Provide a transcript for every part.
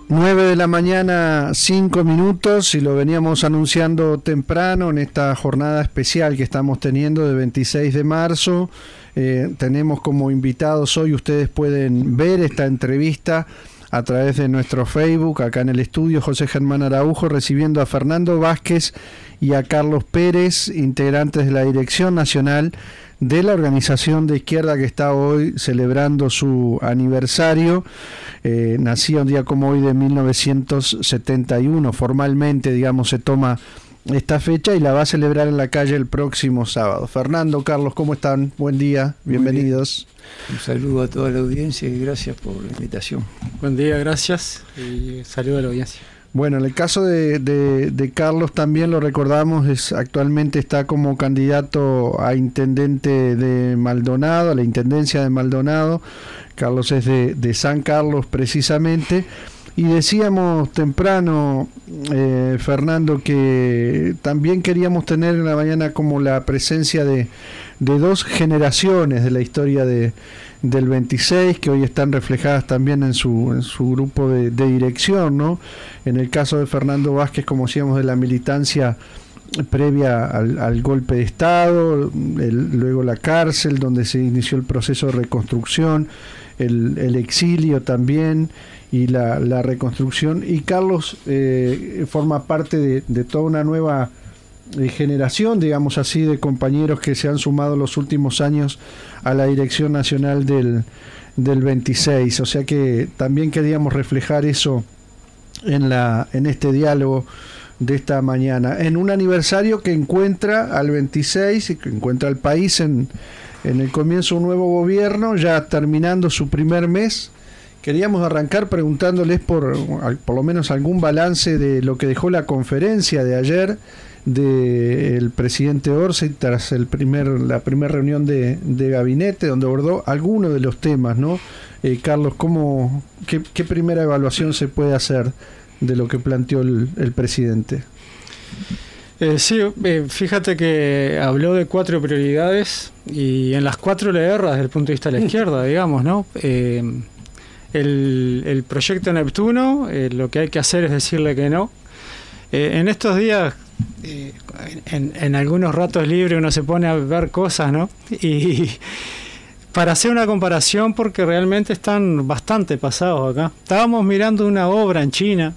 9 de la mañana, 5 minutos, y lo veníamos anunciando temprano en esta jornada especial que estamos teniendo de 26 de marzo. Tenemos como invitados hoy, ustedes pueden ver esta entrevista a través de nuestro Facebook, acá en el estudio, José Germán Araujo, recibiendo a Fernando Vázquez y a Carlos Pérez, integrantes de la Dirección Nacional de la organización de izquierda que está hoy celebrando su aniversario. Nacía un día como hoy de 1971, formalmente, digamos, se toma esta fecha y la va a celebrar en la calle el próximo sábado. Fernando, Carlos, ¿cómo están? Buen día, bienvenidos. Un saludo a toda la audiencia y gracias por la invitación. Buen día, gracias y saludo a la audiencia. Bueno, en el caso de Carlos también lo recordamos, actualmente está como candidato a intendente de Maldonado, a la intendencia de Maldonado. Carlos es de San Carlos precisamente. Y decíamos temprano, Fernando, que también queríamos tener en la mañana como la presencia de dos generaciones de la historia del 26, que hoy están reflejadas también en su grupo de dirección, ¿no? En el caso de Fernando Vázquez, como decíamos, de la militancia previa al golpe de Estado, luego la cárcel, donde se inició el proceso de reconstrucción, el exilio también, y la reconstrucción. Y Carlos forma parte de toda una nueva generación, digamos así, de compañeros que se han sumado los últimos años a la Dirección Nacional del 26. O sea que también queríamos reflejar eso en este diálogo de esta mañana, en un aniversario que encuentra al 26 y que encuentra al país en el comienzo de un nuevo gobierno, ya terminando su primer mes. Queríamos arrancar preguntándoles por lo menos algún balance de lo que dejó la conferencia de ayer del presidente Orsi tras la primera reunión de gabinete, donde abordó algunos de los temas, ¿no? Carlos, ¿qué primera evaluación se puede hacer de lo que planteó el presidente? Fíjate que habló de 4 prioridades y en las 4 le erra desde el punto de vista de la izquierda, digamos, ¿no? El proyecto Neptuno, lo que hay que hacer es decirle que no. En estos días, en algunos ratos libres uno se pone a ver cosas, ¿no? Y para hacer una comparación, porque realmente están bastante pasados acá. Estábamos mirando una obra en China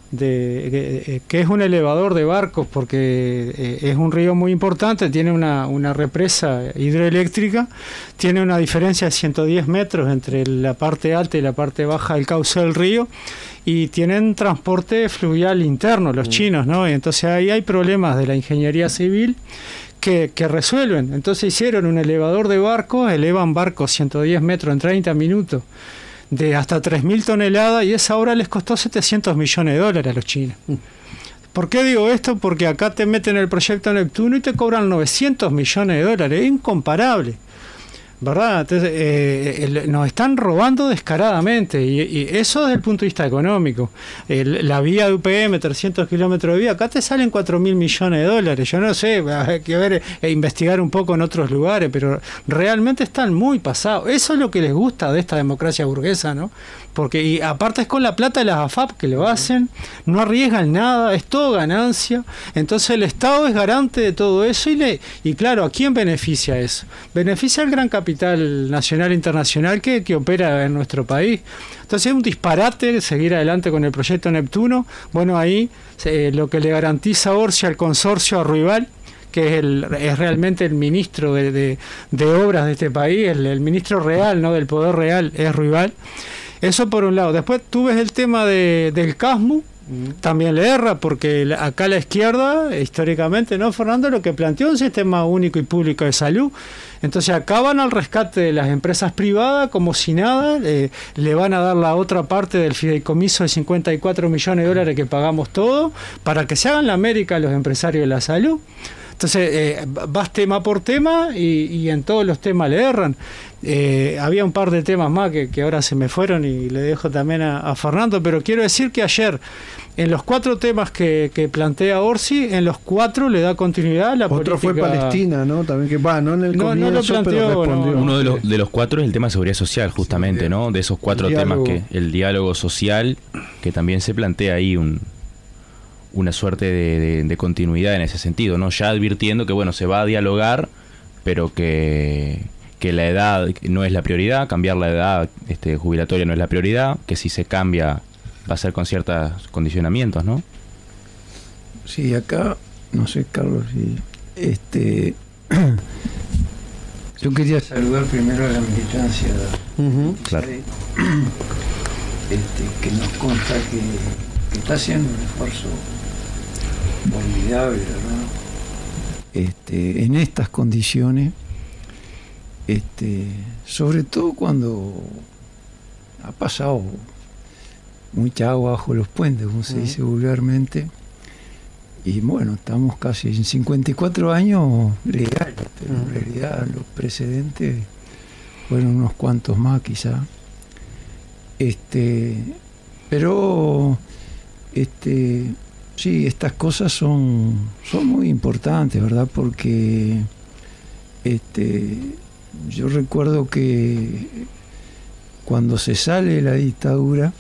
que es un elevador de barcos, porque es un río muy importante, tiene una represa hidroeléctrica, tiene una diferencia de 110 metros entre la parte alta y la parte baja del cauce del río, y tienen transporte fluvial interno los chinos, ¿no? Y entonces ahí hay problemas de la ingeniería civil que resuelven. Entonces hicieron un elevador de barcos, elevan barcos 110 metros en 30 minutos de hasta 3.000 toneladas, y esa obra les costó $700 millones a los chinos. ¿Por qué digo esto? Porque acá te meten el proyecto Neptuno y te cobran $900 millones, es incomparable, ¿verdad? Entonces, nos están robando descaradamente, y eso desde el punto de vista económico. La vía de UPM, 300 kilómetros de vía, acá te salen $4.000 millones. Yo no sé, hay que ver investigar un poco en otros lugares, pero realmente están muy pasados. Eso es lo que les gusta de esta democracia burguesa, ¿no? Porque, y aparte es con la plata de las AFAP que lo hacen, no arriesgan nada, es todo ganancia. Entonces el Estado es garante de todo eso, y claro, ¿a quién beneficia eso? Beneficia al gran capital nacional e internacional que opera en nuestro país. Entonces es un disparate seguir adelante con el proyecto Neptuno. Bueno, ahí lo que le garantiza Orsi al consorcio, a Ruibal, que es realmente el ministro de obras de este país, el ministro real, ¿no?, del poder real, es Ruibal. Eso por un lado. Después tú ves el tema del CASMU, también le erra, porque acá la izquierda, históricamente, ¿no, Fernando?, lo que planteó un sistema único y público de salud. Entonces acá van al rescate de las empresas privadas como si nada, le van a dar la otra parte del fideicomiso de $54 millones que pagamos todos, para que se hagan la América los empresarios de la salud. Entonces, vas tema por tema y en todos los temas le erran. Había un par de temas más que ahora se me fueron y le dejo también a Fernando, pero quiero decir que ayer, en los 4 temas que plantea Orsi, en los 4 le da continuidad a la política. Otro fue Palestina, ¿no? También que no en el comienzo, no lo planteó, pero respondió. Uno de los 4 es el tema de seguridad social, justamente, ¿no? De esos 4 temas, que el diálogo social, que también se plantea ahí una suerte de continuidad en ese sentido, ¿no? Ya advirtiendo que, bueno, se va a dialogar, pero que la edad no es la prioridad, cambiar la edad jubilatoria no es la prioridad, que si se cambia va a ser con ciertos condicionamientos, ¿no? Sí, acá, no sé, Carlos, yo quería saludar primero a la militancia, claro, que nos consta que está haciendo un esfuerzo formidable, ¿verdad? En estas condiciones, sobre todo cuando ha pasado mucha agua bajo los puentes, como se dice vulgarmente, y bueno, estamos casi en 54 años legales, pero en realidad los precedentes fueron unos cuantos más quizá. Pero sí, estas cosas son muy importantes, ¿verdad? Porque yo recuerdo que cuando se sale de la dictadura,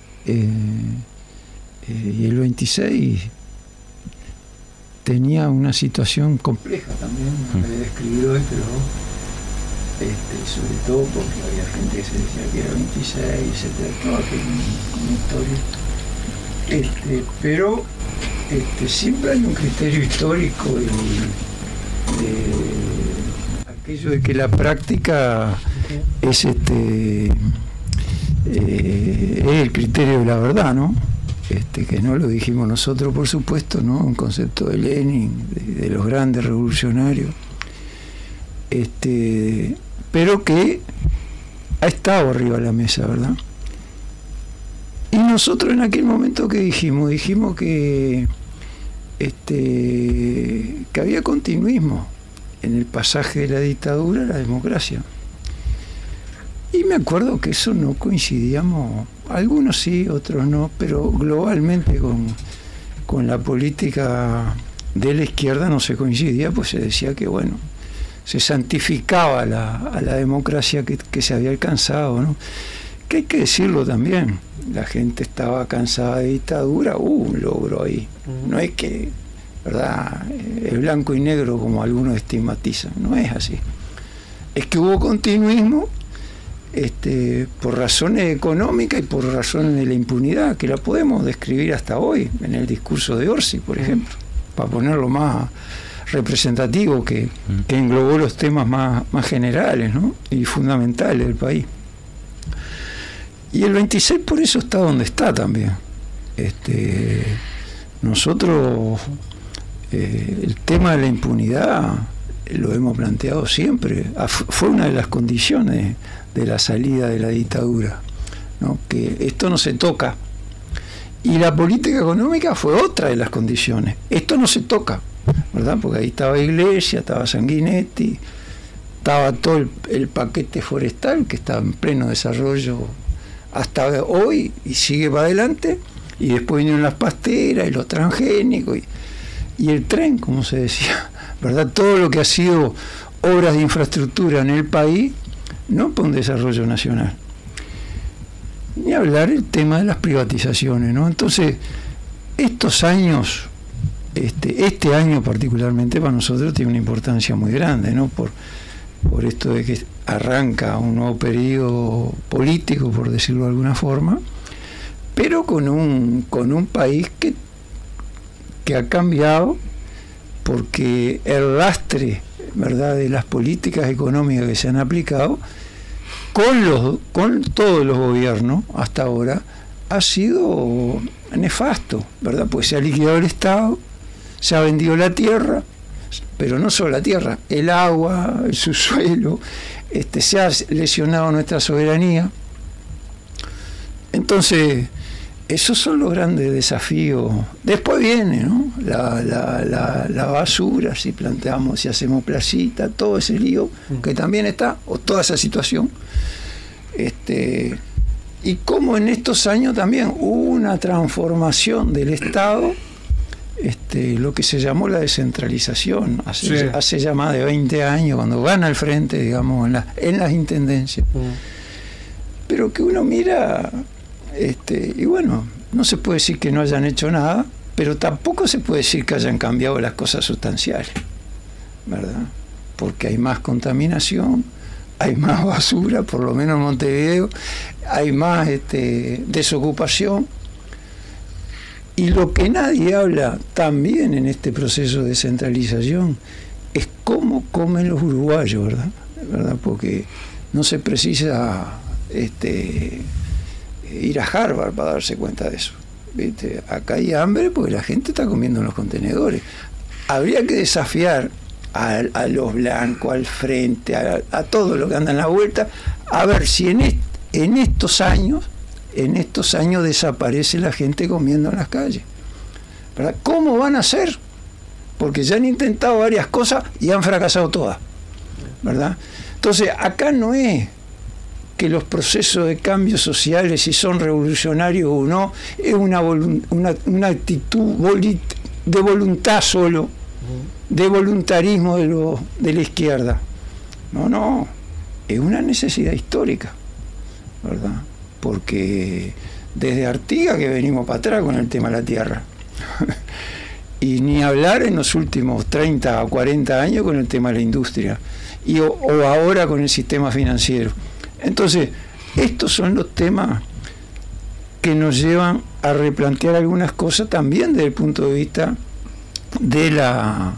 y el 26 tenía una situación compleja también, no voy a describir hoy, pero sobre todo porque había gente que se decía que era 26, etcétera, toda aquella historia. Pero siempre hay un criterio histórico aquello de que la práctica es el criterio de la verdad, ¿no? Que no lo dijimos nosotros, por supuesto, ¿no? Un concepto de Lenin, de los grandes revolucionarios, pero que ha estado arriba de la mesa, ¿verdad? Y nosotros en aquel momento que dijimos que había continuismo en el pasaje de la dictadura a la democracia. Y me acuerdo que eso no coincidíamos, algunos sí, otros no, pero globalmente con la política de la izquierda no se coincidía, pues se decía que, bueno, se santificaba a la democracia que se había alcanzado, ¿no? Que hay que decirlo también, la gente estaba cansada de dictadura, un logro ahí, no es que, ¿verdad?, el blanco y negro como algunos estigmatizan, no es así, es que hubo continuismo, por razones económicas y por razones de la impunidad, que la podemos describir hasta hoy en el discurso de Orsi, por ejemplo, para ponerlo más representativo, que englobó los temas más generales, ¿no?, y fundamentales del país. Y el 26 por eso está donde está también. Nosotros el tema de la impunidad lo hemos planteado siempre, fue una de las condiciones de la salida de la dictadura, ¿no?, que esto no se toca, y la política económica fue otra de las condiciones, esto no se toca, ¿verdad? Porque ahí estaba Iglesias, estaba Sanguinetti, estaba todo el paquete forestal que está en pleno desarrollo hasta hoy y sigue para adelante, y después vinieron las pasteras y los transgénicos y el tren, como se decía, ¿verdad? Todo lo que ha sido obras de infraestructura en el país, no para un desarrollo nacional. Ni hablar el tema de las privatizaciones, ¿no? Entonces, estos años, este año particularmente para nosotros tiene una importancia muy grande, ¿no? Por esto de que arranca un nuevo periodo político, por decirlo de alguna forma, pero con un país que ha cambiado, porque el lastre, ¿verdad?, de las políticas económicas que se han aplicado con todos los gobiernos hasta ahora ha sido nefasto, ¿verdad? Pues se ha liquidado el Estado, se ha vendido la tierra, pero no solo la tierra, el agua, el subsuelo, se ha lesionado nuestra soberanía. Entonces, esos son los grandes desafíos. Después viene, ¿no? La basura, si planteamos, si hacemos placita, todo ese lío que también está, o toda esa situación. Y como en estos años también hubo una transformación del Estado, lo que se llamó la descentralización, hace ya más de 20 años, cuando gana el frente, digamos, en las intendencias. Pero que uno mira, y bueno, no se puede decir que no hayan hecho nada, pero tampoco se puede decir que hayan cambiado las cosas sustanciales, ¿verdad? Porque hay más contaminación, hay más basura, por lo menos en Montevideo, hay más desocupación. Y lo que nadie habla también en este proceso de descentralización es cómo comen los uruguayos, ¿verdad? Porque no se precisa ir a Harvard para darse cuenta de eso, ¿viste? Acá hay hambre porque la gente está comiendo en los contenedores. Habría que desafiar a los blancos, al frente, a todo lo que anda en la vuelta, a ver si en estos años desaparece la gente comiendo en las calles, ¿verdad? ¿Cómo van a hacer? Porque ya han intentado varias cosas y han fracasado todas, ¿verdad? Entonces, acá no es que los procesos de cambios sociales, si son revolucionarios o no, es una actitud de voluntad solo, de voluntarismo de la izquierda. No, es una necesidad histórica, ¿verdad? Porque desde Artigas que venimos para atrás con el tema de la tierra. Y ni hablar en los últimos 30 o 40 años con el tema de la industria. O ahora con el sistema financiero. Entonces, estos son los temas que nos llevan a replantear algunas cosas también desde el punto de vista de la,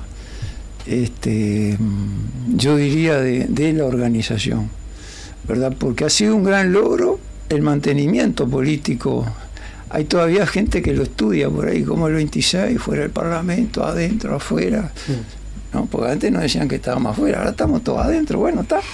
yo diría, de la organización, ¿verdad? Porque ha sido un gran logro el mantenimiento político. Hay todavía gente que lo estudia por ahí, como el 26, fuera del Parlamento, adentro, afuera. ¿No? Porque antes nos decían que estábamos afuera, ahora estamos todos adentro. Bueno, está.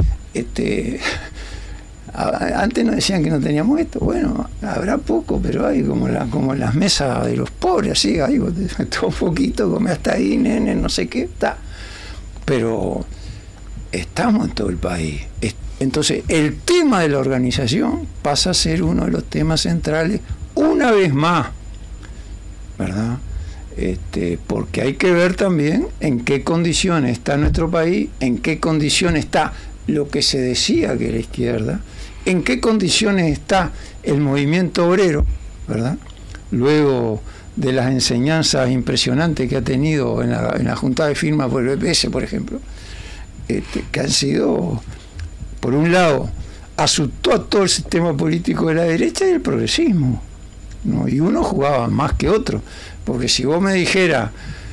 Antes nos decían que no teníamos esto. Bueno, habrá poco, pero hay como las mesas de los pobres, así, hay todo poquito, come hasta ahí, nene, no sé qué, está. Pero estamos en todo el país. Entonces, el tema de la organización pasa a ser uno de los temas centrales una vez más, ¿verdad? Porque hay que ver también en qué condiciones está nuestro país, en qué condiciones está lo que se decía que era la izquierda, en qué condiciones está el movimiento obrero, ¿verdad? Luego de las enseñanzas impresionantes que ha tenido en la junta de firmas por el BPS, por ejemplo, que han sido, por un lado, asustó a todo el sistema político de la derecha y el progresismo, ¿no? Y uno jugaba más que otro, porque si vos me dijeras,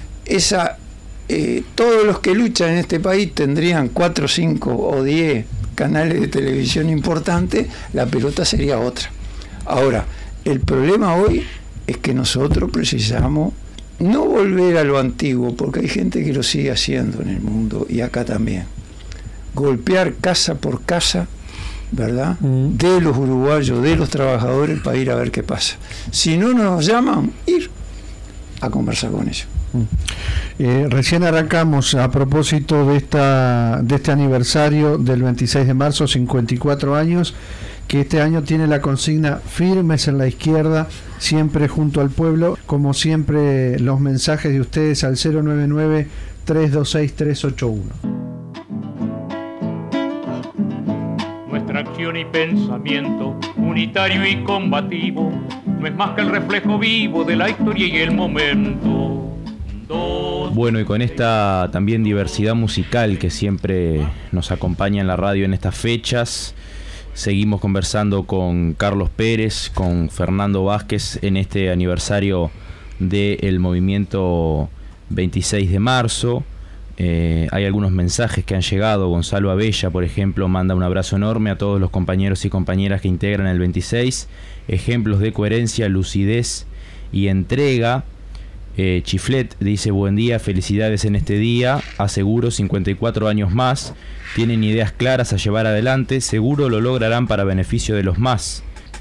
todos los que luchan en este país tendrían 4, 5 o 10 canales de televisión importantes, la pelota sería otra. Ahora, el problema hoy es que nosotros precisamos no volver a lo antiguo, porque hay gente que lo sigue haciendo en el mundo y acá también. Golpear casa por casa, ¿verdad? De los uruguayos, de los trabajadores, para ir a ver qué pasa. Si no nos llaman, ir a conversar con ellos. Recién arrancamos a propósito de este aniversario del 26 de marzo, 54 años, que este año tiene la consigna firmes en la izquierda, siempre junto al pueblo. Como siempre, los mensajes de ustedes al 099-326-381. Nuestra acción y pensamiento, unitario y combativo, no es más que el reflejo vivo de la historia y el momento. Bueno, y con esta también diversidad musical que siempre nos acompaña en la radio en estas fechas, seguimos conversando con Carlos Pérez, con Fernando Vázquez en este aniversario del movimiento 26 de marzo. Hay algunos mensajes que han llegado. Gonzalo Abella, por ejemplo, manda un abrazo enorme a todos los compañeros y compañeras que integran el 26. Ejemplos de coherencia, lucidez y entrega. Chiflet dice: buen día, felicidades en este día, aseguro 54 años más, tienen ideas claras a llevar adelante, seguro lo lograrán para beneficio de los más.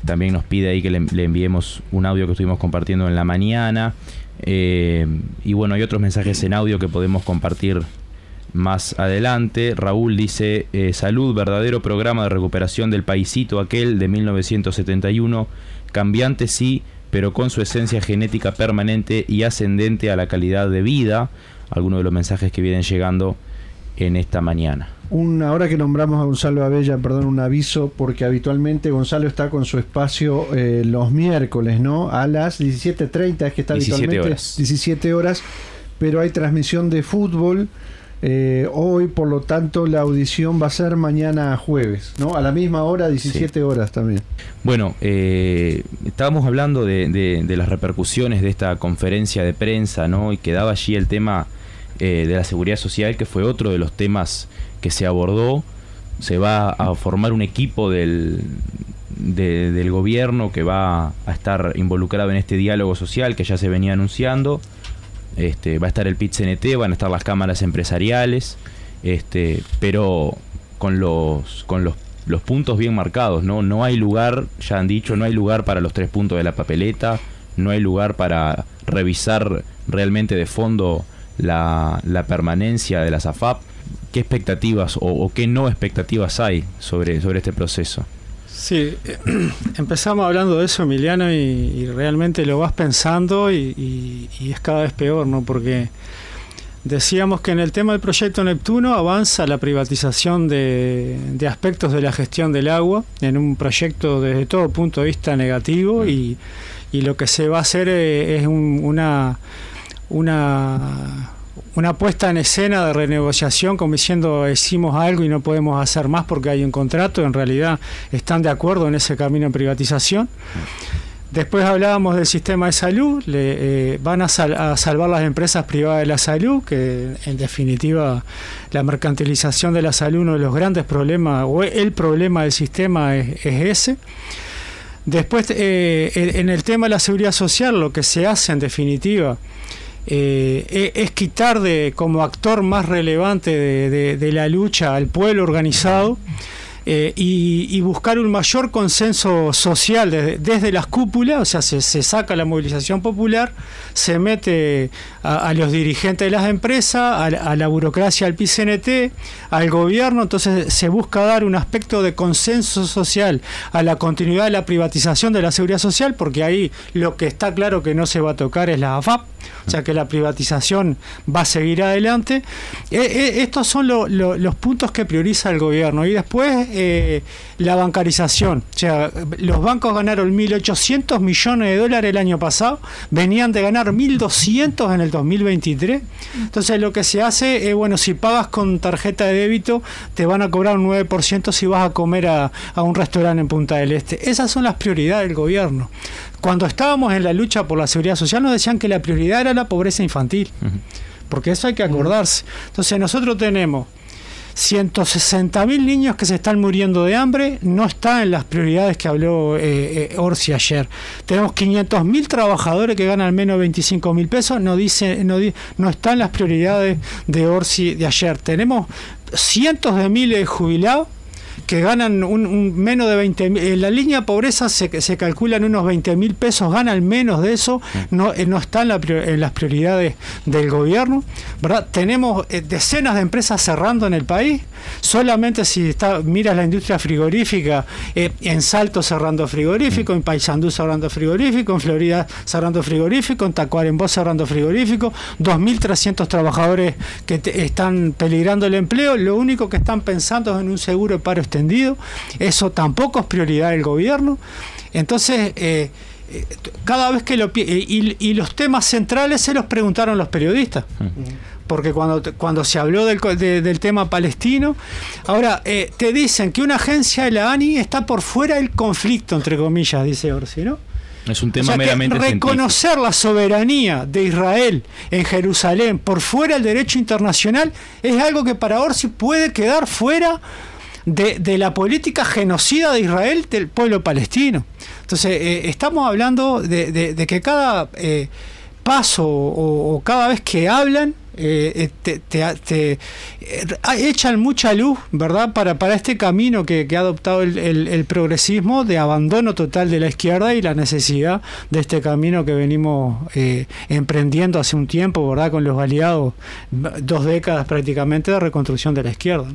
también nos pide ahí que le enviemos un audio que estuvimos compartiendo en la mañana. Y bueno, hay otros mensajes en audio que podemos compartir más adelante. Raúl dice: salud, verdadero programa de recuperación del paisito aquel de 1971, cambiante sí, pero con su esencia genética permanente y ascendente a la calidad de vida. Algunos de los mensajes que vienen llegando en esta mañana. Ahora que nombramos a Gonzalo Abella, perdón, un aviso, porque habitualmente Gonzalo está con su espacio los miércoles, ¿no? A las 17:30 es que está 17 habitualmente, horas. 17 horas, pero hay transmisión de fútbol hoy, por lo tanto la audición va a ser mañana jueves, ¿no? A la misma hora, 17 horas también. Bueno, estábamos hablando de las repercusiones de esta conferencia de prensa, ¿no? Y quedaba allí el tema de la seguridad social, que fue otro de los temas que se abordó. Se va a formar un equipo del gobierno que va a estar involucrado en este diálogo social que ya se venía anunciando. Va a estar el PIT-CNT, van a estar las cámaras empresariales, pero con los puntos bien marcados, ¿no? No hay lugar, ya han dicho, no hay lugar para los 3 puntos de la papeleta, no hay lugar para revisar realmente de fondo la permanencia de las AFAP. ¿Qué expectativas o qué no expectativas hay sobre este proceso? Sí, empezamos hablando de eso, Emiliano, y realmente lo vas pensando y es cada vez peor, ¿no? Porque decíamos que en el tema del proyecto Neptuno avanza la privatización de aspectos de la gestión del agua en un proyecto desde todo punto de vista negativo, y lo que se va a hacer es una puesta en escena de renegociación, como diciendo hicimos algo y no podemos hacer más porque hay un contrato. En realidad están de acuerdo en ese camino de privatización. Después hablábamos del sistema de salud. Van a salvar las empresas privadas de la salud, que en definitiva la mercantilización de la salud, uno de los grandes problemas, o el problema del sistema es ese. Después en el tema de la seguridad social, lo que se hace en definitiva es quitar como actor más relevante de la lucha al pueblo organizado, y buscar un mayor consenso social desde las cúpulas. O sea, se saca la movilización popular, se mete a los dirigentes de las empresas, a la burocracia del PIT-CNT, al gobierno. Entonces se busca dar un aspecto de consenso social a la continuidad de la privatización de la seguridad social, porque ahí lo que está claro que no se va a tocar es la AFAP, o sea que la privatización va a seguir adelante. Estos son los puntos que prioriza el gobierno. Y después la bancarización. O sea, los bancos ganaron 1.800 millones de dólares el año pasado, venían de ganar 1.200 en el 2023. Entonces lo que se hace es, bueno, si pagas con tarjeta de débito te van a cobrar un 9% si vas a comer a un restaurante en Punta del Este. Esas son las prioridades del gobierno. Cuando estábamos en la lucha por la seguridad social nos decían que la prioridad era la pobreza infantil, porque eso hay que acordarse. Entonces nosotros tenemos 160.000 niños que se están muriendo de hambre, no está en las prioridades que habló Orsi ayer. Tenemos 500.000 trabajadores que ganan al menos 25.000 pesos, no está en las prioridades de Orsi de ayer. Tenemos cientos de miles de jubilados que ganan menos de 20.000. En la línea de pobreza se calculan unos 20.000 pesos, ganan menos de eso, no está en las prioridades del gobierno, ¿verdad? Tenemos decenas de empresas cerrando en el país. Solamente si miras la industria frigorífica, en Salto cerrando frigorífico, en Paysandú cerrando frigorífico, en Florida cerrando frigorífico, en Tacuarembó cerrando frigorífico, 2.300 trabajadores que están peligrando el empleo. Lo único que están pensando es en un seguro de paro extendido. Eso tampoco es prioridad del gobierno. Entonces cada vez que y los temas centrales se los preguntaron los periodistas, porque cuando se habló del tema palestino, ahora te dicen que una agencia de la ANI está por fuera del conflicto, entre comillas, dice Orsi, ¿no? Es un tema, o sea, meramente reconocer científico. La soberanía de Israel en Jerusalén por fuera del derecho internacional es algo que para Orsi puede quedar fuera de la política genocida de Israel del pueblo palestino. Entonces estamos hablando de que cada paso o cada vez que hablan echan mucha luz, ¿verdad?, para este camino que ha adoptado el progresismo de abandono total de la izquierda y la necesidad de este camino que venimos emprendiendo hace un tiempo, ¿verdad?, con los aliados, 2 décadas prácticamente de reconstrucción de la izquierda.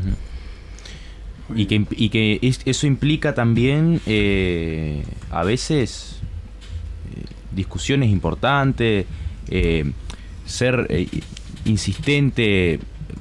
Y que eso implica también a veces discusiones importantes, ser insistente,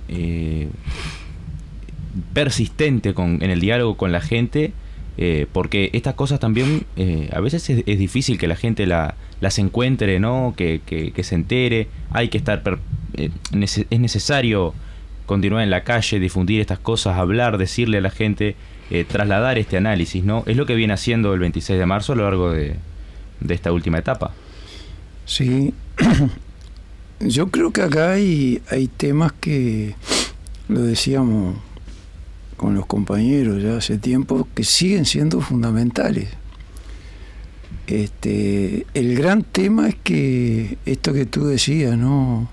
persistente en el diálogo con la gente, porque estas cosas también a veces es difícil que la gente las encuentre, ¿no? Que se entere. Hay que estar es necesario continuar en la calle, difundir estas cosas, hablar, decirle a la gente, trasladar este análisis, ¿no? Es lo que viene haciendo el 26 de marzo a lo largo de esta última etapa. Sí. Yo creo que acá hay temas que, lo decíamos con los compañeros ya hace tiempo, que siguen siendo fundamentales. El gran tema es que esto que tú decías, ¿no?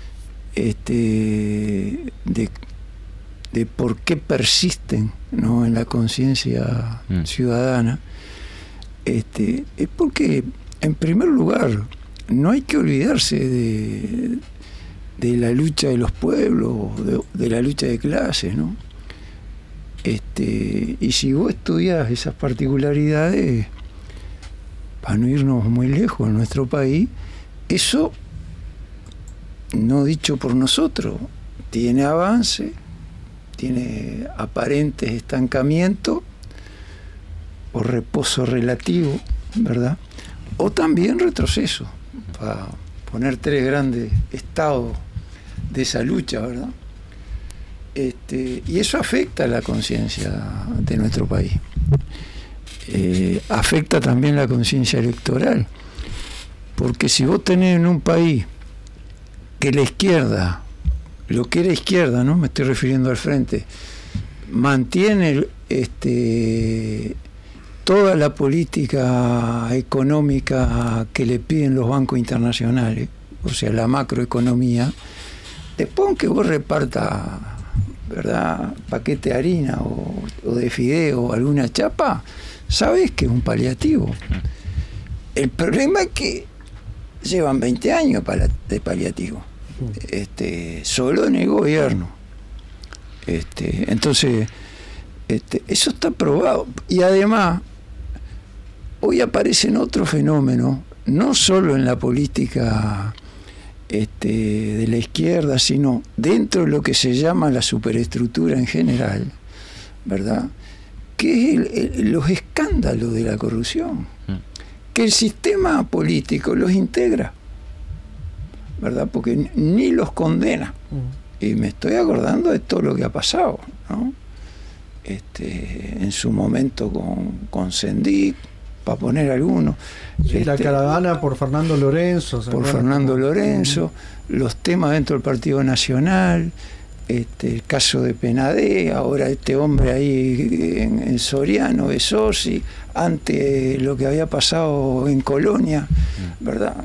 De por qué persisten, ¿no?, en la conciencia ciudadana, es porque, en primer lugar, no hay que olvidarse de la lucha de los pueblos, de la lucha de clases, ¿no? Y si vos estudias esas particularidades, para no irnos muy lejos en nuestro país, eso, no dicho por nosotros, tiene avance, tiene aparentes estancamiento o reposo relativo, ¿verdad? O también retroceso, para poner 3 grandes estados de esa lucha, ¿verdad? Y eso afecta a la conciencia de nuestro país. Afecta también la conciencia electoral, porque si vos tenés en un país que la izquierda, lo que era izquierda, ¿no?, me estoy refiriendo al frente, mantiene toda la política económica que le piden los bancos internacionales, o sea, la macroeconomía, después aunque vos repartas, ¿verdad?, paquete de harina o de fideo o alguna chapa, sabés que es un paliativo. El problema es que llevan 20 años de paliativo, solo en el gobierno. Entonces, eso está probado. Y además, hoy aparecen otros fenómenos, no solo en la política de la izquierda, sino dentro de lo que se llama la superestructura en general, ¿verdad?, que es los escándalos de la corrupción, que el sistema político los integra, ¿verdad?, porque ni los condena. Y me estoy acordando de todo lo que ha pasado, ¿no? En su momento con Sendic, para poner algunos. Sí, la caravana por Fernando Lorenzo. Por Fernando Lorenzo, los temas dentro del Partido Nacional, el caso de Penadé, ahora este hombre ahí en Soriano, Besosi, ante lo que había pasado en Colonia, ¿verdad?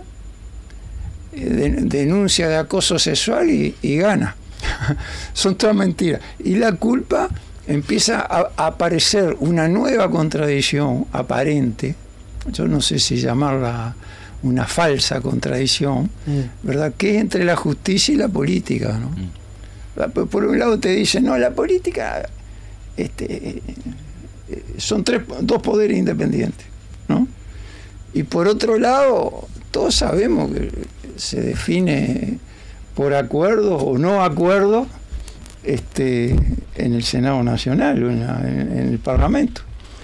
Denuncia de acoso sexual y gana. Son todas mentiras. Y la culpa, empieza a aparecer una nueva contradicción aparente, yo no sé si llamarla una falsa contradicción, ¿verdad?, que es entre la justicia y la política, ¿no? Por un lado te dicen, no, la política son 2 poderes independientes, ¿no? Y por otro lado, todos sabemos que se define por acuerdos o no acuerdos en el Senado Nacional o en el Parlamento,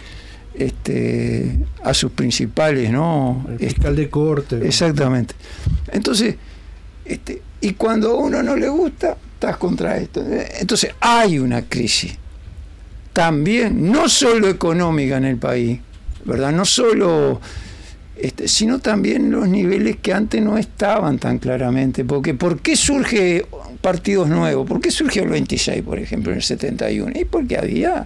a sus principales, ¿no? El fiscal de corte. Exactamente. Entonces, y cuando a uno no le gusta, estás contra esto. Entonces hay una crisis también, no solo económica en el país, ¿verdad?, no solo sino también los niveles que antes no estaban tan claramente, porque ¿por qué surge partidos nuevos? ¿Por qué surgió el 26, por ejemplo, en el 71? Y porque había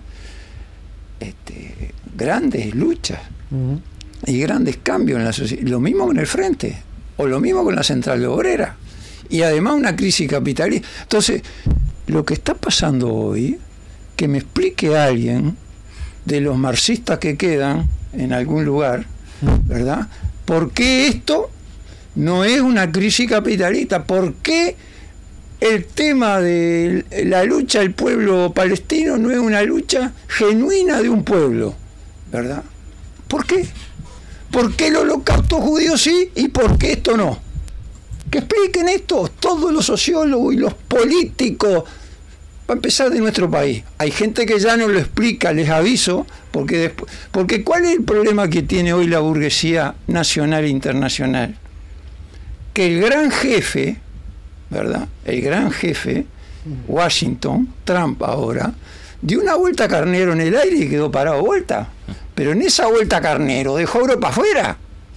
grandes luchas y grandes cambios en la sociedad. Lo mismo con el Frente, o lo mismo con la Central Obrera. y además una crisis capitalista. Entonces, lo que está pasando hoy, que me explique alguien de los marxistas que quedan en algún lugar, ¿verdad? ¿Por qué esto no es una crisis capitalista? ¿Por qué el tema de la lucha del pueblo palestino no es una lucha genuina de un pueblo, ¿verdad? ¿Por qué? ¿Por qué el holocausto judío sí y por qué esto no? Que expliquen esto todos los sociólogos y los políticos, para empezar, de nuestro país. Hay gente que ya no lo explica, les aviso, porque ¿cuál es el problema que tiene hoy la burguesía nacional e internacional? Que el gran jefe, ¿verdad? El gran jefe, Washington, Trump ahora, dio una vuelta Carnero en el aire y quedó parado vuelta. Pero en esa vuelta Carnero dejó a Europa afuera.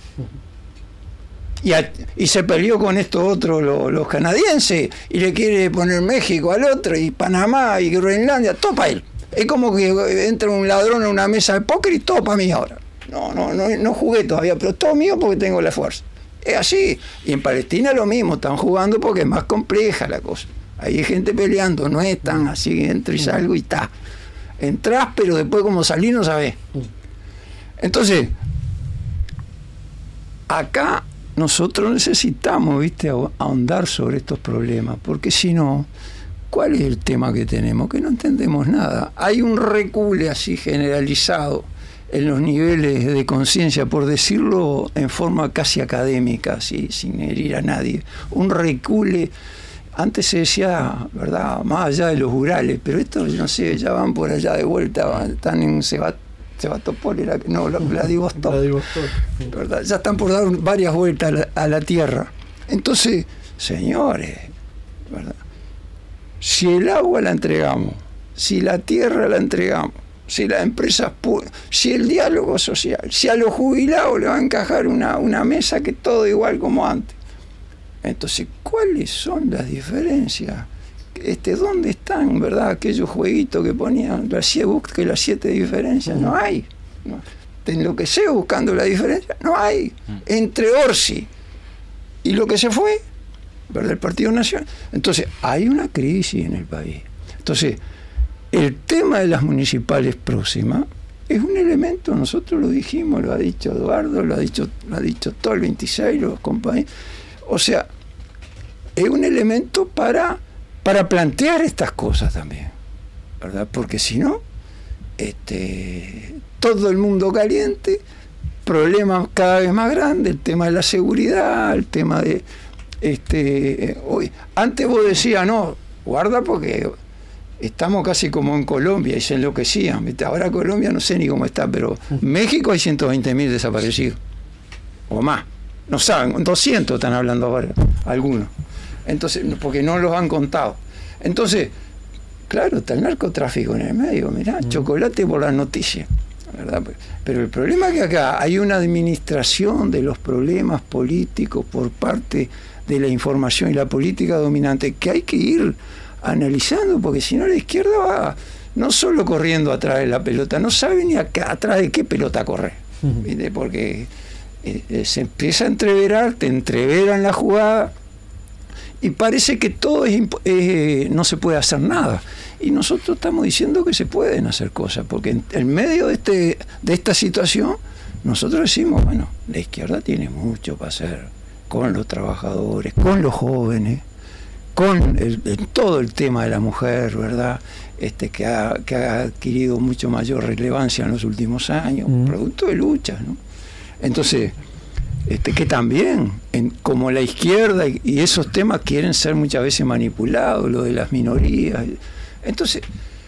Y se peleó con estos otros, los canadienses, y le quiere poner México al otro, y Panamá, y Groenlandia, todo para él. Es como que entra un ladrón a una mesa de póker y todo para mí ahora. No jugué todavía, pero todo mío porque tengo la fuerza. Es así. Y en Palestina lo mismo, están jugando porque es más compleja la cosa. Ahí hay gente peleando, no es tan así, entro y salgo y está. Entrás, pero después como salís no sabés. Entonces, acá nosotros necesitamos, ¿viste?, ahondar sobre estos problemas, porque si no, ¿cuál es el tema que tenemos? Que no entendemos nada. Hay un recule así generalizado en los niveles de conciencia, por decirlo en forma casi académica, así, sin herir a nadie. Un recule, antes se decía, ¿verdad?, más allá de los Urales, pero estos, no sé, ya van por allá de vuelta, están en Sebastopol, Vladivostok, ¿verdad? Ya están por dar varias vueltas a la Tierra. Entonces, señores, ¿verdad?, si el agua la entregamos, si la tierra la entregamos, si las empresas, si el diálogo social, si a los jubilados le va a encajar una mesa que todo igual como antes, entonces, ¿cuáles son las diferencias? ¿Dónde están, verdad, aquellos jueguitos que ponían las 7 diferencias? No hay. No. Te enloquecé buscando la diferencia. No hay. Entre Orsi y lo que se fue, ¿verdad?, el Partido Nacional. Entonces, hay una crisis en el país. Entonces, el tema de las municipales próximas es un elemento, nosotros lo dijimos, lo ha dicho Eduardo, lo ha dicho todo el 26, los compañeros. O sea, es un elemento para plantear estas cosas también, ¿verdad? Porque si no, todo el mundo caliente, problemas cada vez más grandes, el tema de la seguridad, el tema de hoy. Antes vos decías, no, guarda porque estamos casi como en Colombia, y se enloquecían, ¿viste? Ahora Colombia no sé ni cómo está, pero México hay 120.000 desaparecidos, o más. No saben, 200 están hablando ahora, algunos. Entonces, porque no los han contado. Entonces, claro, está el narcotráfico en el medio, mirá, chocolate por las noticias, ¿verdad? Pero el problema es que acá hay una administración de los problemas políticos por parte de la información y la política dominante que hay que ir analizando, porque si no la izquierda va no solo corriendo atrás de la pelota, no sabe ni atrás de qué pelota correr, ¿viste? Porque se empieza a entreverar, te entreveran la jugada y parece que todo no se puede hacer nada. Y nosotros estamos diciendo que se pueden hacer cosas, porque en medio de esta situación nosotros decimos, bueno, la izquierda tiene mucho para hacer con los trabajadores, con los jóvenes, con todo el tema de la mujer, ¿verdad? Que ha adquirido mucho mayor relevancia en los últimos años, producto de luchas, ¿no? Entonces, que también, como la izquierda y esos temas quieren ser muchas veces manipulados, lo de las minorías. Entonces,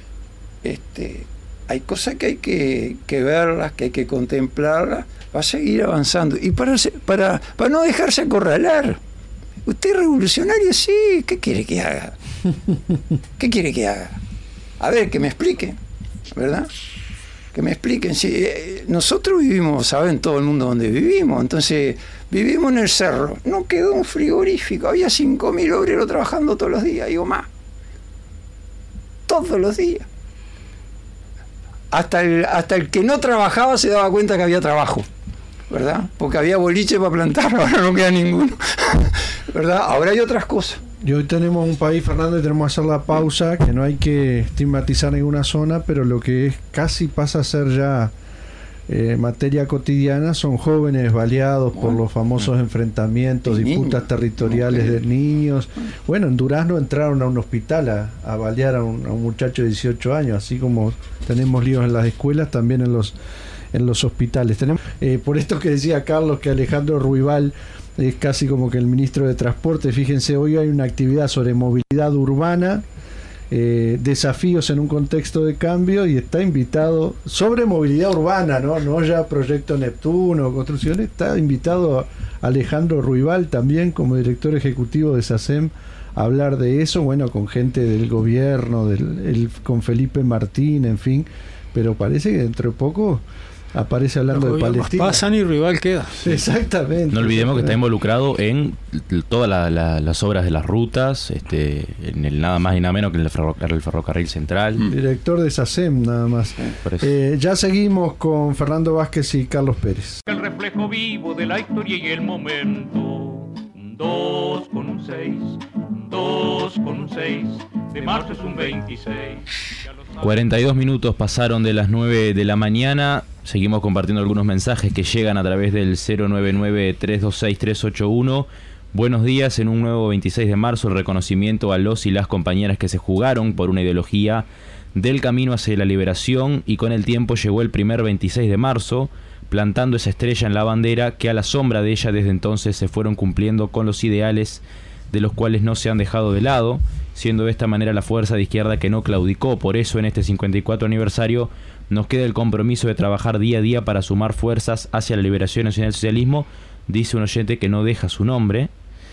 hay cosas que hay que verlas, que hay que contemplarlas, va a seguir avanzando. Y para no dejarse acorralar. Usted es revolucionario, sí, ¿qué quiere que haga? ¿Qué quiere que haga? A ver, que me explique, ¿verdad? Que me expliquen. Si nosotros vivimos, saben todo el mundo dónde vivimos, entonces vivimos en el cerro, no quedó un frigorífico, había 5.000 obreros trabajando todos los días, digo más, todos los días. Hasta el que no trabajaba se daba cuenta que había trabajo, ¿verdad? Porque había boliche para plantar, ahora no queda ninguno, ¿verdad? Ahora hay otras cosas. Y hoy tenemos un país, Fernando, y tenemos que hacer la pausa, que no hay que estigmatizar ninguna zona, pero lo que es casi pasa a ser ya materia cotidiana son jóvenes baleados por los famosos enfrentamientos, disputas territoriales de niños. Bueno, en Durazno entraron a un hospital a balear a un muchacho de 18 años, así como tenemos líos en las escuelas, también en los hospitales. Tenemos, por esto que decía Carlos, que Alejandro Ruibal es casi como que el ministro de Transporte. Fíjense, hoy hay una actividad sobre movilidad urbana, desafíos en un contexto de cambio, y está invitado sobre movilidad urbana, no ya proyecto Neptuno, construcciones. Está invitado Alejandro Ruibal también como director ejecutivo de SACEM a hablar de eso, bueno, con gente del gobierno, con Felipe Martín, en fin, pero parece que dentro de poco aparece hablando de Palestina. Pasan y Ruibal queda. Exactamente. No olvidemos que está involucrado en todas las obras de las rutas, en el nada más y nada menos que en el ferrocarril central. Director de SACEM, nada más. Ya seguimos con Fernando Vázquez y Carlos Pérez. El reflejo vivo de la historia y el momento. 2 con un 6, 2 con un 6, de marzo es un 26. 42 minutos pasaron de las 9 de la mañana. Seguimos compartiendo algunos mensajes que llegan a través del 099-326-381. Buenos días, en un nuevo 26 de marzo, el reconocimiento a los y las compañeras que se jugaron por una ideología del camino hacia la liberación, y con el tiempo llegó el primer 26 de marzo, plantando esa estrella en la bandera que a la sombra de ella desde entonces se fueron cumpliendo con los ideales de los cuales no se han dejado de lado, siendo de esta manera la fuerza de izquierda que no claudicó. Por eso en este 54 aniversario nos queda el compromiso de trabajar día a día para sumar fuerzas hacia la liberación nacional del socialismo, dice un oyente que no deja su nombre.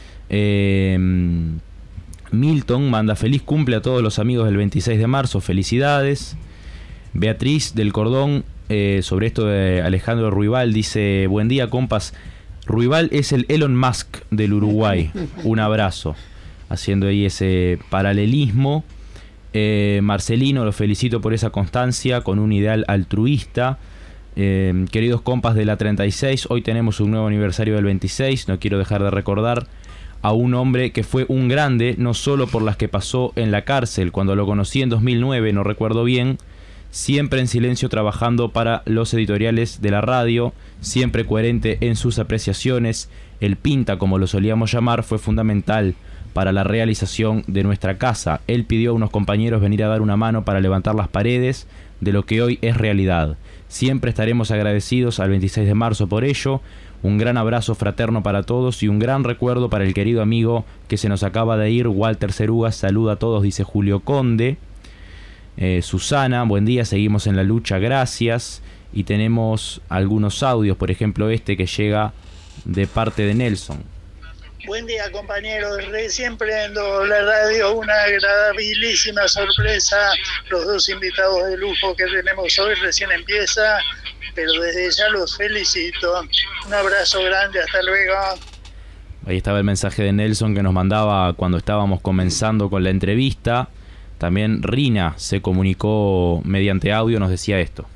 Milton manda feliz cumple a todos los amigos del 26 de marzo, felicidades. Beatriz del Cordón, sobre esto de Alejandro Ruibal, dice: buen día, compas. Ruibal es el Elon Musk del Uruguay. Un abrazo. Haciendo ahí ese paralelismo. Marcelino, lo felicito por esa constancia con un ideal altruista. Queridos compas de la 36, hoy tenemos un nuevo aniversario del 26. No quiero dejar de recordar a un hombre que fue un grande, no solo por las que pasó en la cárcel. Cuando lo conocí en 2009, no recuerdo bien, siempre en silencio trabajando para los editoriales de la radio, siempre coherente en sus apreciaciones. El Pinta, como lo solíamos llamar, fue fundamental para la realización de nuestra casa. Él pidió a unos compañeros venir a dar una mano para levantar las paredes de lo que hoy es realidad. Siempre estaremos agradecidos al 26 de marzo por ello. Un gran abrazo fraterno para todos y un gran recuerdo para el querido amigo que se nos acaba de ir, Walter Cerugas. Saluda a todos, dice Julio Conde. Susana, buen día, seguimos en la lucha, gracias. Y tenemos algunos audios, por ejemplo este que llega de parte de Nelson. Buen día, compañeros. Recién prendo la radio, una agradabilísima sorpresa. Los dos invitados de lujo que tenemos hoy recién empieza, pero desde ya los felicito. Un abrazo grande, hasta luego. Ahí estaba el mensaje de Nelson que nos mandaba cuando estábamos comenzando con la entrevista. También Rina se comunicó mediante audio, nos decía esto.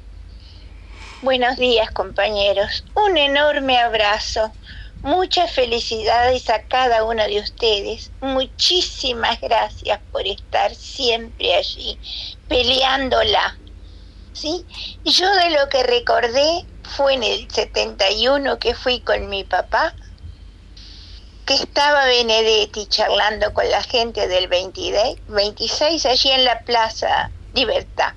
Buenos días, compañeros. Un enorme abrazo. Muchas felicidades a cada uno de ustedes. Muchísimas gracias por estar siempre allí, peleándola. ¿Sí? Yo de lo que recordé fue en el 71 que fui con mi papá, que estaba Benedetti charlando con la gente del 26 allí en la Plaza Libertad.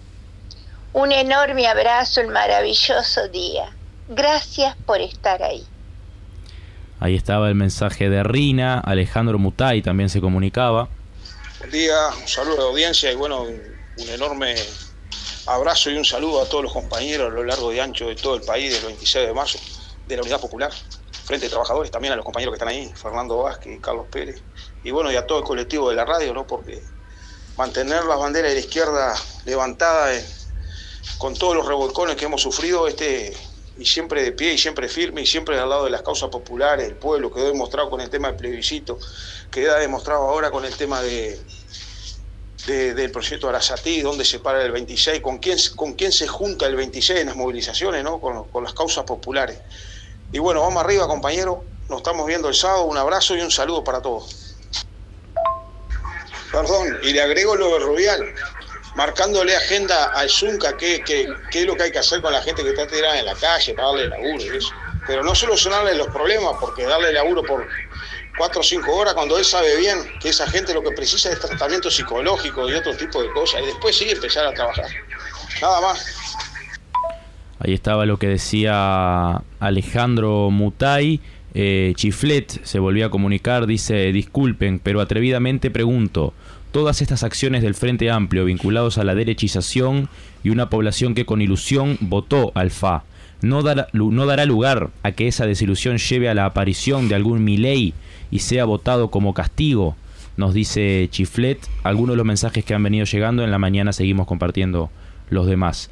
Un enorme abrazo, un maravilloso día. Gracias por estar ahí. Ahí estaba el mensaje de Rina. Alejandro Mutay también se comunicaba. Buen día, un saludo a la audiencia y bueno, un enorme abrazo y un saludo a todos los compañeros a lo largo y ancho de todo el país del 26 de marzo de la Unidad Popular, Frente de Trabajadores, también a los compañeros que están ahí, Fernando Vázquez y Carlos Pérez, y bueno, y a todo el colectivo de la radio, ¿no? Porque mantener las banderas de la izquierda levantadas con todos los revolcones que hemos sufrido, y siempre de pie y siempre firme y siempre al lado de las causas populares, del pueblo, quedó demostrado con el tema del plebiscito, queda demostrado ahora con el tema de del proyecto Arasatí, dónde se para el 26, con quién se junta el 26 en las movilizaciones, ¿no? Con las causas populares. Y bueno, vamos arriba, compañero, nos estamos viendo el sábado, un abrazo y un saludo para todos. Perdón, y le agrego lo de Rubial, marcándole agenda al Zunca, qué es lo que hay que hacer con la gente que está tirada en la calle para darle laburo y eso. Pero no solucionarle los problemas, porque darle laburo por 4 o 5 horas, cuando él sabe bien que esa gente lo que precisa es tratamiento psicológico y otro tipo de cosas, y después sí empezar a trabajar. Nada más. Ahí estaba lo que decía Alejandro Mutay. Chiflet se volvió a comunicar, dice: disculpen, pero atrevidamente pregunto, todas estas acciones del Frente Amplio vinculados a la derechización y una población que con ilusión votó al FA, ¿no dará lugar a que esa desilusión lleve a la aparición de algún Milei y sea votado como castigo? Nos dice Chiflet. Algunos de los mensajes que han venido llegando, en la mañana seguimos compartiendo los demás.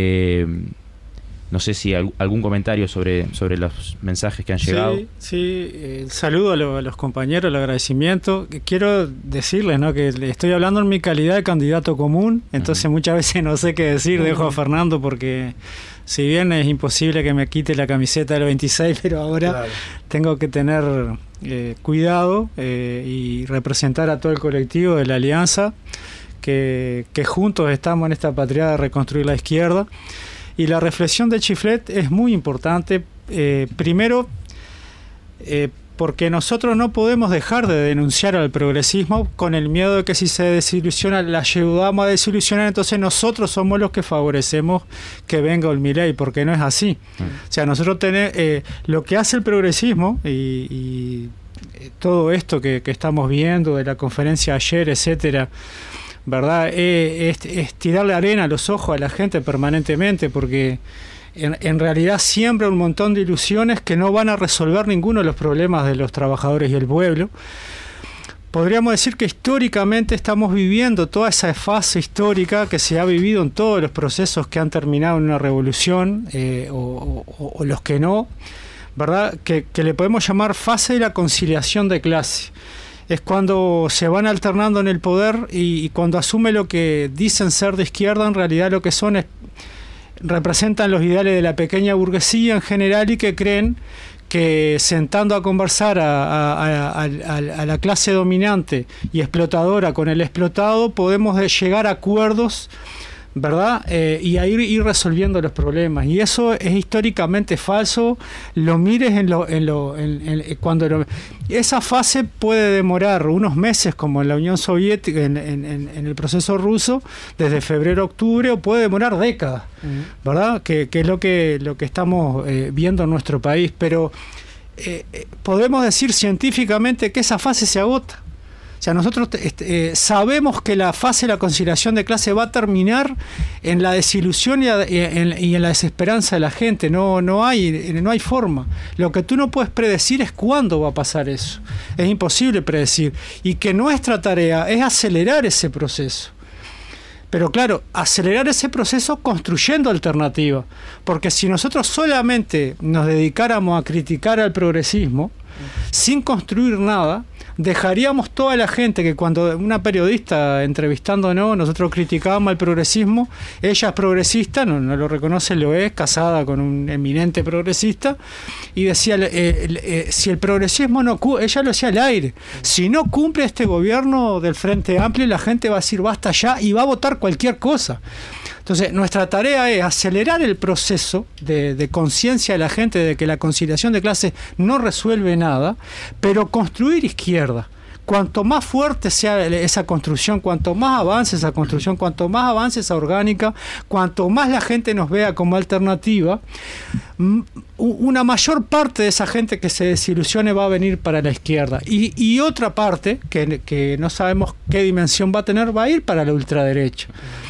No sé si algún comentario sobre los mensajes que han llegado. Sí, el saludo a los compañeros, el agradecimiento. Quiero decirles, ¿no?, que estoy hablando en mi calidad de candidato común, entonces muchas veces no sé qué decir, dejo a Fernando, porque si bien es imposible que me quite la camiseta del 26, pero ahora tengo que tener cuidado y representar a todo el colectivo de la Alianza, que juntos estamos en esta patria de reconstruir la izquierda. Y la reflexión de Chiflet es muy importante, primero porque nosotros no podemos dejar de denunciar al progresismo con el miedo de que si se desilusiona, la ayudamos a desilusionar, entonces nosotros somos los que favorecemos que venga el Milei, porque no es así. O sea, nosotros tenemos lo que hace el progresismo y todo esto que estamos viendo de la conferencia ayer, etcétera, ¿verdad? Es tirarle arena a los ojos a la gente permanentemente, porque en realidad siembra un montón de ilusiones que no van a resolver ninguno de los problemas de los trabajadores y el pueblo. Podríamos decir que históricamente estamos viviendo toda esa fase histórica que se ha vivido en todos los procesos que han terminado en una revolución, o los que no, ¿verdad? Que le podemos llamar fase de la conciliación de clase. Es cuando se van alternando en el poder y cuando asume lo que dicen ser de izquierda, en realidad lo que son representan los ideales de la pequeña burguesía en general, y que creen que sentando a conversar a la clase dominante y explotadora con el explotado podemos llegar a acuerdos, ¿verdad? Y a ir resolviendo los problemas, y eso es históricamente falso. Lo mires cuando esa fase puede demorar unos meses, como en la Unión Soviética, en el proceso ruso, desde febrero a octubre, o puede demorar décadas, ¿verdad? Que es lo que estamos viendo en nuestro país, pero podemos decir científicamente que esa fase se agota. O sea, nosotros sabemos que la fase de la conciliación de clase va a terminar en la desilusión y en la desesperanza de la gente. No hay forma. Lo que tú no puedes predecir es cuándo va a pasar eso. Es imposible predecir. Y que nuestra tarea es acelerar ese proceso. Pero claro, acelerar ese proceso construyendo alternativas. Porque si nosotros solamente nos dedicáramos a criticar al progresismo, sin construir nada, dejaríamos toda la gente que, cuando una periodista entrevistándonos, nosotros criticábamos al progresismo, ella es progresista, no lo reconoce, lo es, casada con un eminente progresista, y decía, si el progresismo no, ella lo decía al aire, si no cumple este gobierno del Frente Amplio, la gente va a decir basta ya y va a votar cualquier cosa. Entonces, nuestra tarea es acelerar el proceso de conciencia de la gente de que la conciliación de clases no resuelve nada, pero construir izquierda. Cuanto más fuerte sea esa construcción, cuanto más avance esa construcción, cuanto más avance esa orgánica, cuanto más la gente nos vea como alternativa, una mayor parte de esa gente que se desilusione va a venir para la izquierda. Y otra parte, que no sabemos qué dimensión va a tener, va a ir para la ultraderecha.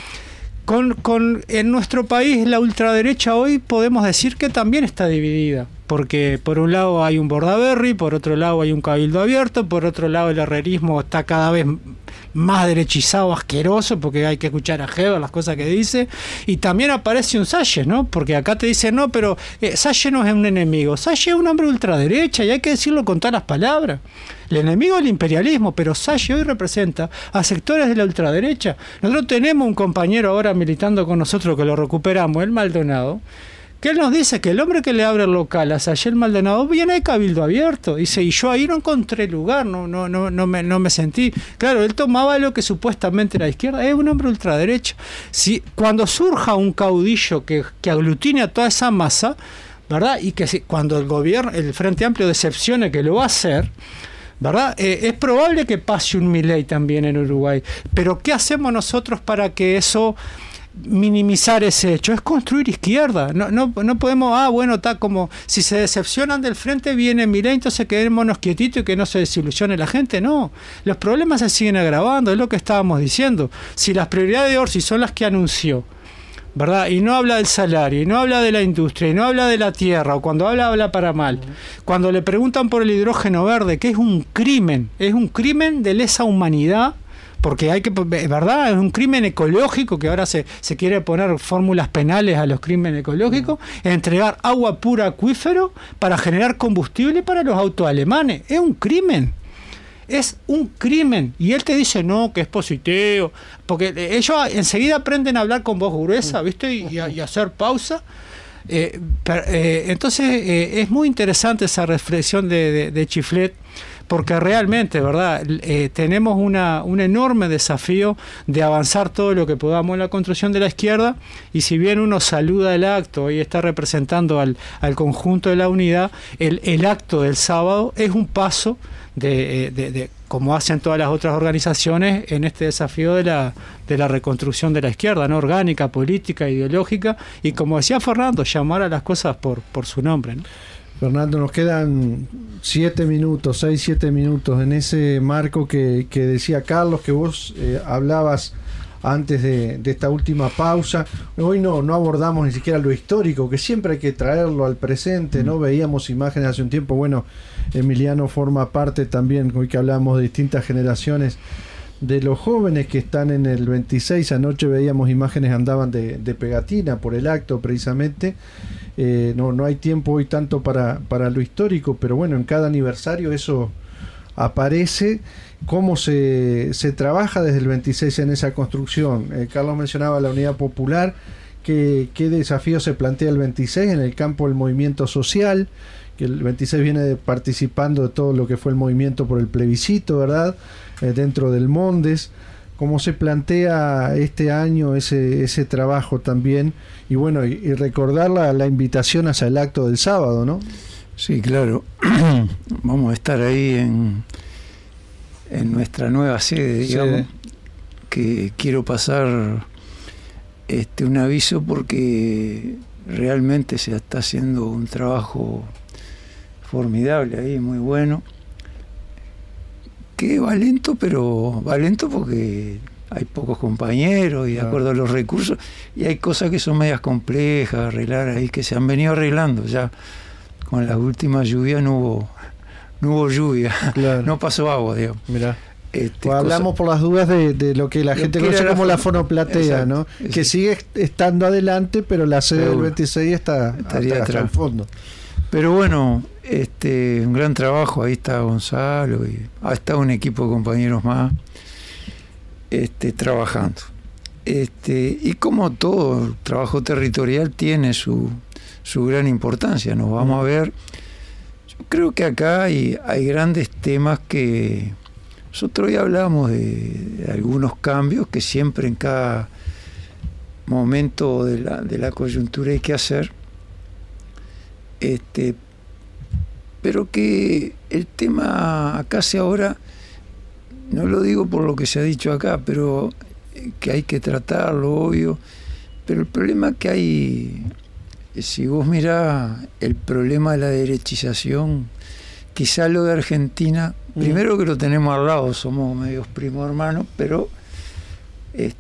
En nuestro país la ultraderecha hoy podemos decir que también está dividida, porque por un lado hay un Bordaberry, por otro lado hay un Cabildo Abierto, por otro lado el herrerismo está cada vez más derechizado, asqueroso, porque hay que escuchar a Heber, las cosas que dice, y también aparece un Salles, ¿no? Porque acá te dicen, no, pero Salles no es un enemigo, Salles es un hombre ultraderecha y hay que decirlo con todas las palabras. El enemigo es el imperialismo, pero Salles hoy representa a sectores de la ultraderecha. Nosotros tenemos un compañero ahora militando con nosotros que lo recuperamos, el Maldonado, que él nos dice que el hombre que le abre el local a Sayel Maldonado viene de Cabildo Abierto. Dice, y yo ahí no encontré lugar, no me sentí. Claro, él tomaba lo que supuestamente era izquierda, es un hombre ultraderecha. Si, cuando surja un caudillo que aglutine a toda esa masa, ¿verdad? Y que cuando el gobierno, el Frente Amplio decepcione que lo va a hacer, ¿verdad? Es probable que pase un Milei también en Uruguay. Pero ¿qué hacemos nosotros para que eso... minimizar ese hecho? Es construir izquierda. No podemos, bueno, está como si se decepcionan del frente, viene Milei, entonces quedémonos quietitos y que no se desilusione la gente. No, los problemas se siguen agravando, es lo que estábamos diciendo. Si las prioridades de Orsi son las que anunció, ¿verdad? Y no habla del salario, y no habla de la industria, y no habla de la tierra, o cuando habla para mal. Cuando le preguntan por el hidrógeno verde, que es un crimen de lesa humanidad, porque hay que, ¿verdad? Es un crimen ecológico, que ahora se quiere poner fórmulas penales a los crímenes ecológicos, entregar agua pura acuífero para generar combustible para los autos alemanes. Es un crimen. Y él te dice, no, que es positivo, porque ellos enseguida aprenden a hablar con voz gruesa, ¿viste? Y hacer pausa. Entonces es muy interesante esa reflexión de Chiflet, porque realmente, ¿verdad? Tenemos un enorme desafío de avanzar todo lo que podamos en la construcción de la izquierda, y si bien uno saluda el acto y está representando al conjunto de la unidad, el acto del sábado es un paso de como hacen todas las otras organizaciones en este desafío de la reconstrucción de la izquierda, ¿no? Orgánica, política, ideológica, y como decía Fernando, llamar a las cosas por su nombre, ¿no? Fernando, nos quedan 6-7 minutos en ese marco que decía Carlos, que vos hablabas antes de esta última pausa. Hoy no abordamos ni siquiera lo histórico, que siempre hay que traerlo al presente, ¿no? Veíamos imágenes hace un tiempo, bueno, Emiliano forma parte también, hoy que hablamos de distintas generaciones, de los jóvenes que están en el 26. Anoche veíamos imágenes, andaban de pegatina por el acto precisamente. No hay tiempo hoy tanto para lo histórico, pero bueno, en cada aniversario eso aparece. ¿Cómo se trabaja desde el 26 en esa construcción? Carlos mencionaba la unidad popular. ¿Qué desafío se plantea el 26 en el campo del movimiento social? Que el 26 viene participando de todo lo que fue el movimiento por el plebiscito, ¿verdad? Dentro del Mondes. ¿Cómo se plantea este año ese trabajo también? Y bueno, y recordar la invitación hacia el acto del sábado, ¿no? Sí, claro. Vamos a estar ahí en nuestra nueva sede, digamos, sí. Que quiero pasar un aviso, porque realmente se está haciendo un trabajo formidable ahí, muy bueno. Que va lento, pero va lento porque hay pocos compañeros y de acuerdo a los recursos, y hay cosas que son medias complejas de arreglar ahí, que se han venido arreglando. Ya con las últimas lluvias no hubo lluvia, claro. No pasó agua, digamos. Mirá. Pues hablamos por las dudas de lo que la gente conoce como la fonoplatea, ¿no? Exacto, que sigue estando adelante, pero la sede del 26 estaría hasta el fondo. Pero bueno, un gran trabajo, ahí está Gonzalo, y ha estado un equipo de compañeros más trabajando. Y como todo trabajo territorial tiene su gran importancia, nos vamos a ver. Yo creo que acá hay grandes temas que nosotros hoy hablamos de algunos cambios que siempre en cada momento de la coyuntura hay que hacer. Pero que el tema acá ahora, no lo digo por lo que se ha dicho acá, pero que hay que tratarlo, obvio, pero el problema que hay, si vos mirás el problema de la derechización, quizá lo de Argentina, primero que lo tenemos al lado, somos medios primos hermanos, pero es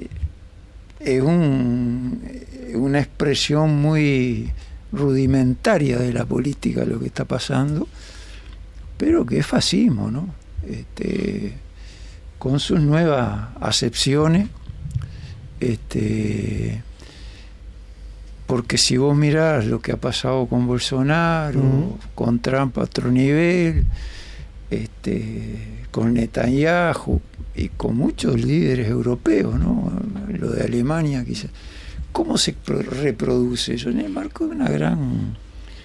una expresión muy rudimentaria de la política lo que está pasando, pero que es fascismo, ¿no? con sus nuevas acepciones, porque si vos mirás lo que ha pasado con Bolsonaro, con Trump a otro nivel, con Netanyahu y con muchos líderes europeos, ¿no? Lo de Alemania quizás, ¿cómo se reproduce eso? En el marco de una gran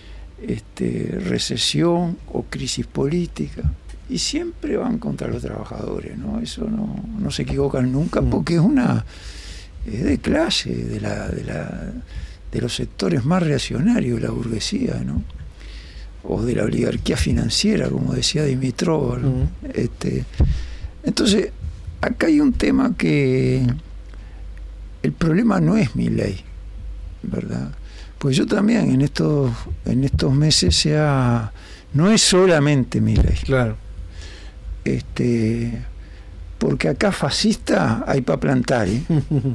recesión o crisis política, y siempre van contra los trabajadores, ¿no? Eso no se equivocan nunca, porque es de clase, de los sectores más reaccionarios de la burguesía, ¿no? O de la oligarquía financiera, como decía Dimitrov, ¿no? Entonces, acá hay un tema que el problema no es Milei, ¿verdad? Pues yo también en estos meses no es solamente Milei. Claro. Porque acá fascista hay para plantar, ¿eh?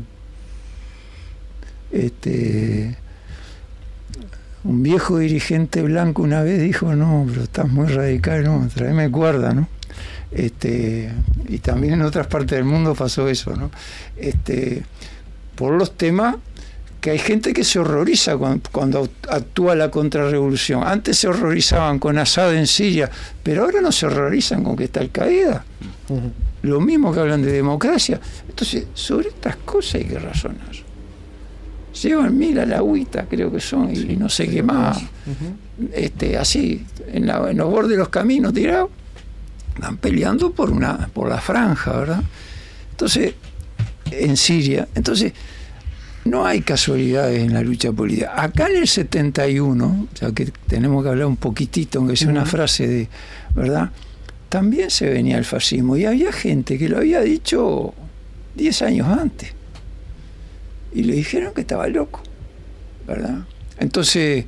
Un viejo dirigente blanco una vez dijo: no, pero estás muy radical, no, tráeme cuerda, ¿no? Y también en otras partes del mundo pasó eso, ¿no? Por los temas que hay gente que se horroriza cuando actúa la contrarrevolución. Antes se horrorizaban con Assad en Siria, pero ahora no se horrorizan con que está Al-Qaeda. Lo mismo que hablan de democracia. Entonces, sobre estas cosas hay que razonar. Llevan 1000 a la agüita, creo que son, y no sé qué más. Así, en los bordes de los caminos tirados, están peleando por la franja, ¿verdad? Entonces, en Siria. Entonces, no hay casualidades en la lucha política. Acá en el 71, o sea que tenemos que hablar un poquitito, aunque sea una frase ¿verdad? También se venía el fascismo, y había gente que lo había dicho 10 años antes. Y le dijeron que estaba loco, ¿verdad? Entonces,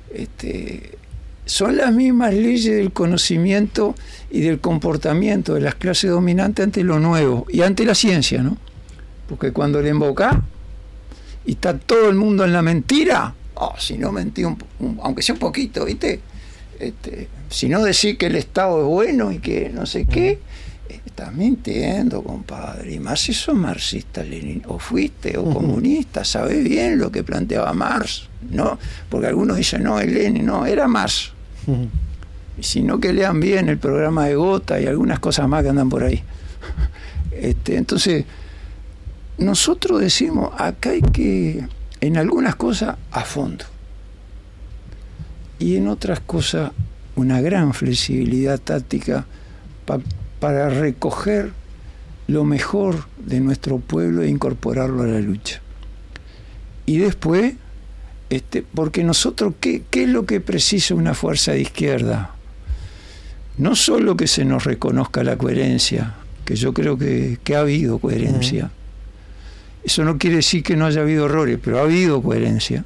son las mismas leyes del conocimiento y del comportamiento de las clases dominantes ante lo nuevo y ante la ciencia, ¿no? Porque cuando le embocás y está todo el mundo en la mentira, si no mentí aunque sea un poquito, ¿viste? Si no decís que el Estado es bueno y que no sé qué, estás mintiendo, compadre. Y más si sos marxista, Lenin, o fuiste, o comunista, sabés bien lo que planteaba Marx, ¿no? Porque algunos dicen, no, es Lenin, no, era Marx. Y si no, que lean bien el programa de Gotha y algunas cosas más que andan por ahí. Entonces, nosotros decimos, acá hay que, en algunas cosas, a fondo. Y en otras cosas, una gran flexibilidad táctica para recoger lo mejor de nuestro pueblo e incorporarlo a la lucha. Y después, porque nosotros, ¿qué es lo que precisa una fuerza de izquierda? No solo que se nos reconozca la coherencia, que yo creo que ha habido coherencia. Eso no quiere decir que no haya habido errores, pero ha habido coherencia.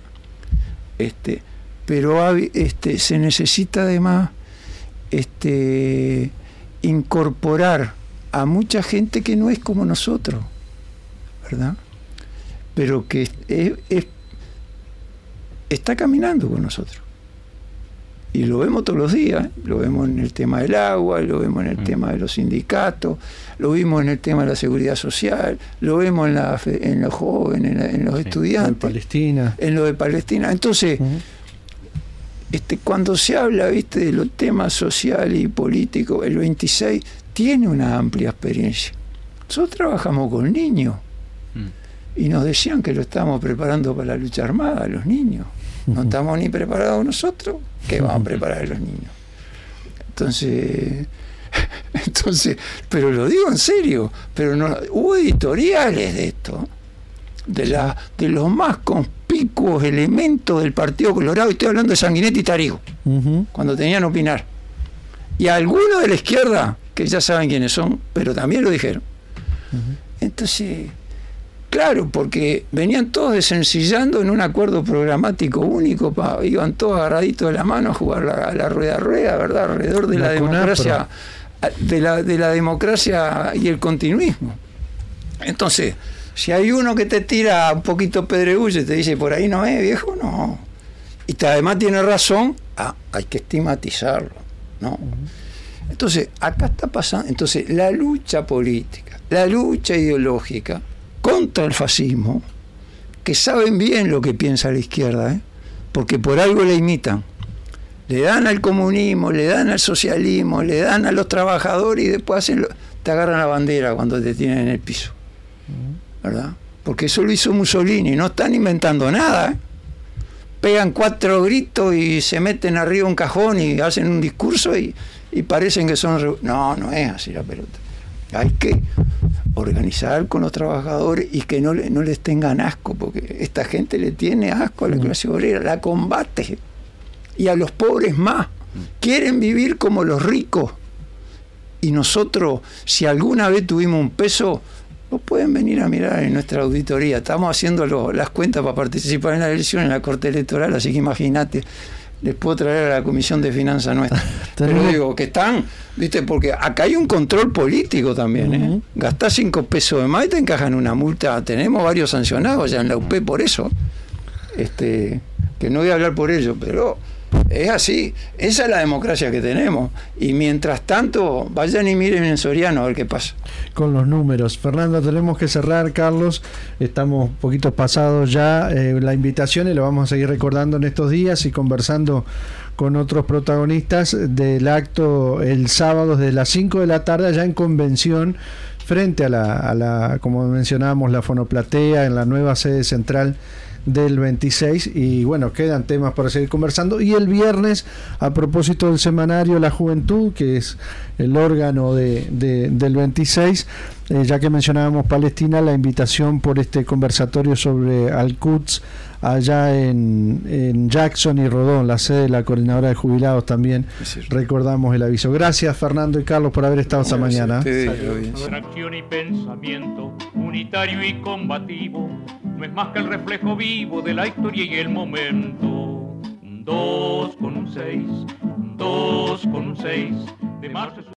Pero se necesita además incorporar a mucha gente que no es como nosotros, ¿verdad? Pero que está caminando con nosotros. Y lo vemos todos los días, lo vemos en el tema del agua, lo vemos en el tema de los sindicatos, lo vimos en el tema de la seguridad social, lo vemos en los jóvenes, en los estudiantes, en lo de Palestina. Entonces, cuando se habla, ¿viste?, de los temas sociales y políticos, el 26 tiene una amplia experiencia. Nosotros trabajamos con niños y nos decían que lo estamos preparando para la lucha armada, los niños. No estamos ni preparados nosotros, ¿qué vamos a preparar a los niños? Entonces, pero lo digo en serio, pero no, hubo editoriales de esto, de los más conspicuos elementos del Partido Colorado, y estoy hablando de Sanguinetti y Tarigo, cuando tenían opinar, y algunos de la izquierda, que ya saben quiénes son, pero también lo dijeron. Entonces, claro, porque venían todos desencillando en un acuerdo programático único, iban todos agarraditos de la mano a jugar la rueda, ¿verdad?, alrededor de la democracia, de la democracia y el continuismo. Entonces, si hay uno que te tira un poquito pedregullo y te dice, por ahí no es, viejo, no. Y además tiene razón, hay que estigmatizarlo, ¿no? Entonces, acá está pasando. Entonces, la lucha política, la lucha ideológica contra el fascismo, que saben bien lo que piensa la izquierda, porque por algo la imitan. Le dan al comunismo, le dan al socialismo, le dan a los trabajadores y después te agarran la bandera cuando te tienen en el piso. ¿Verdad? Porque eso lo hizo Mussolini, no están inventando nada. Pegan 4 gritos y se meten arriba un cajón y hacen un discurso y parecen que son... No es así la pelota. Hay que organizar con los trabajadores y que no les tengan asco, porque esta gente le tiene asco a la clase obrera, la combate. Y a los pobres más. Quieren vivir como los ricos. Y nosotros, si alguna vez tuvimos un peso, lo pueden venir a mirar en nuestra auditoría. Estamos haciendo las cuentas para participar en la elección en la Corte Electoral, así que imagínate, les puedo traer a la Comisión de Finanzas nuestra. Pero digo, que están, ¿viste? Porque acá hay un control político también, Gastás 5 pesos de más y te encajan una multa. Tenemos varios sancionados ya en la UP por eso. Que no voy a hablar por ello, pero es así. Esa es la democracia que tenemos. Y mientras tanto, vayan y miren en Soriano a ver qué pasa. Con los números. Fernando, tenemos que cerrar, Carlos. Estamos un poquito pasados ya la invitación y lo vamos a seguir recordando en estos días y conversando con otros protagonistas del acto el sábado desde las 5 de la tarde allá en Convención, frente a la como mencionábamos, la Fonoplatea, en la nueva sede central del 26. Y bueno, quedan temas para seguir conversando. Y el viernes, a propósito del semanario La Juventud, que es el órgano del 26, ya que mencionábamos Palestina, la invitación por este conversatorio sobre Al-Quds allá en Jackson y Rodón, la sede de la Coordinadora de Jubilados. También recordamos el aviso. Gracias, Fernando y Carlos, por haber estado esta mañana. Acción y pensamiento unitario y combativo no es más que el reflejo vivo de la historia y el momento. Un 2 con un 6, un 2 con un 6 de marzo.